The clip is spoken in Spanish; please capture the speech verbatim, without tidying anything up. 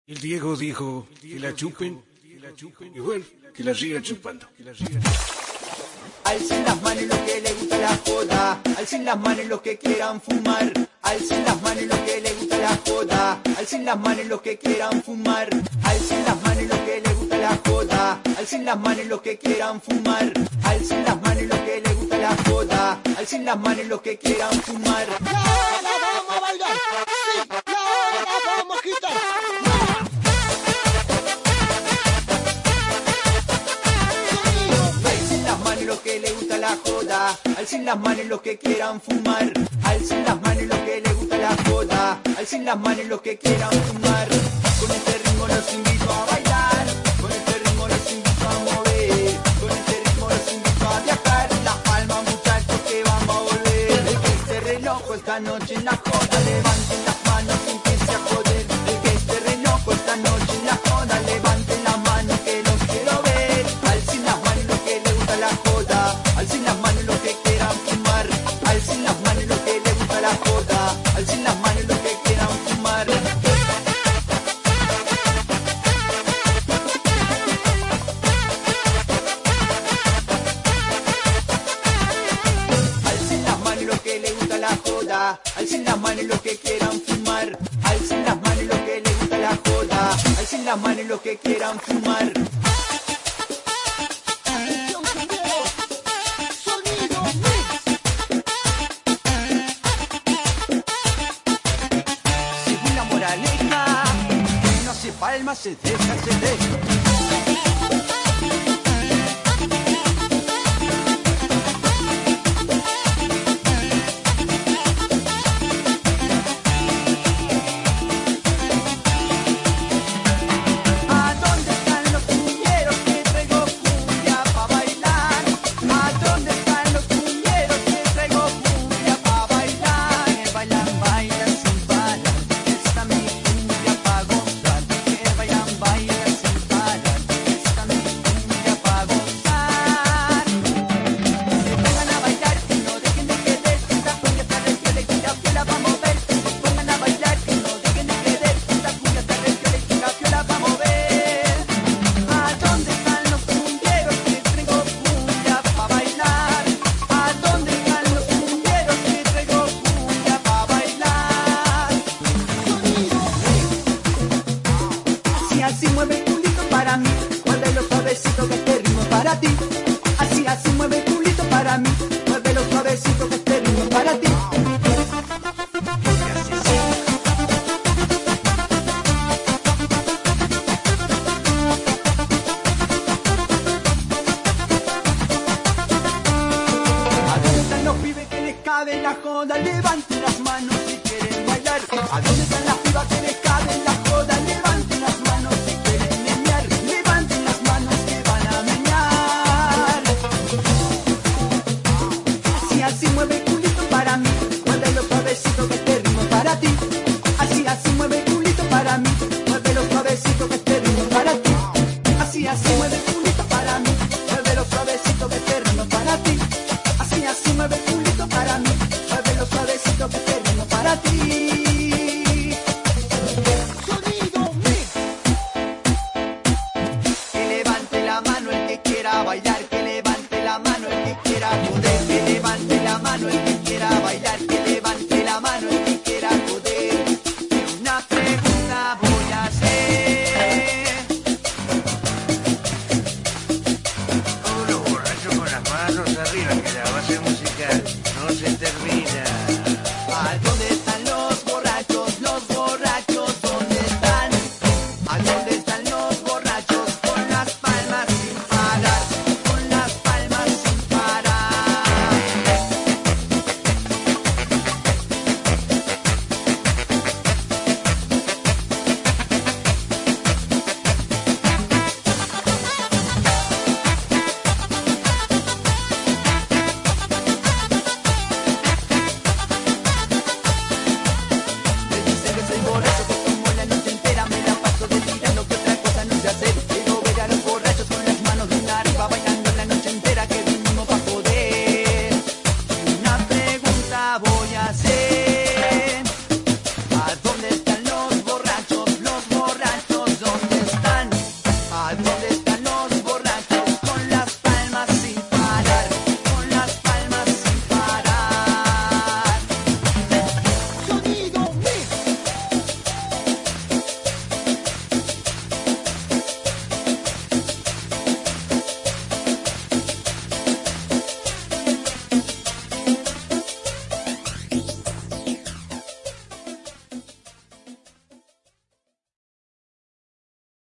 El Diego dijo que la chupen, y bueno, que la sigan chupando. Alcen las manos los que les gusta la joda, alcen las manos los que quieran fumar, alcen las manos los que les gusta la joda, alcen las manos los que quieran fumar, alcen las manos los que les gusta la joda, alcen las manos los que quieran fumar, alcen las manos los que les gusta la joda, alcen las manos los que quieran fumar. Y ahora vamos a bailar, sí, y ahora vamos a quitar. Los que les gusta la joda, alcen las manos los que quieran fumar, alcen las manos los que les gusta la joda, alcen las manos los que quieran fumar. Con este ritmo los invito a bailar, con este ritmo los invito a mover, con este ritmo los invito a viajar. Las palmas muchachos que vamos a volver. El que esté re loco esta noche en la joda, levanten las manos y empiece a joder. El que esté re loco esta noche en la joda, levanten las manos que los quiero ver. Alcen las manos los que les gusta la joda, alcen las manos los que quieran fumar, alcen las manos los que les gusta la joda, alcen las manos los que quieran fumar. Alcen las manos los que les gusta la joda, alcen las manos los que quieran fumar, alcen las manos los que les gusta la joda, alcen las manos los que quieran fumar. Palma se deja, se deja. ¿A dónde están los cumbieros que traigo cumbia pa' bailar? ¿A dónde están los cumbieros que traigo cumbia pa' bailar? Bailan, bailan sin parar, esta mi cumbia pa' gozar. Bailan, bailan sin parar, esta mi cumbia pa' gozar. Se pongan a bailar, que no dejen de querer, esta cumbia está re piola y tira piola va a mover. Se pongan a bailar, que no dejen de querer, esta cumbia está re piola y tira piola va a mover. ¿A dónde están los cumbieros que traigo cumbia pa' bailar? ¿A dónde están los cumbieros que traigo cumbia pa' bailar? Así, así mueve el culito para mí, muévelo suavecito que este ritmo es para ti. Así, así mueve el culito para mí, muévelo suavecito que este ritmo es para ti. ¿A dónde están los pibes que les cabe la joda? Levanten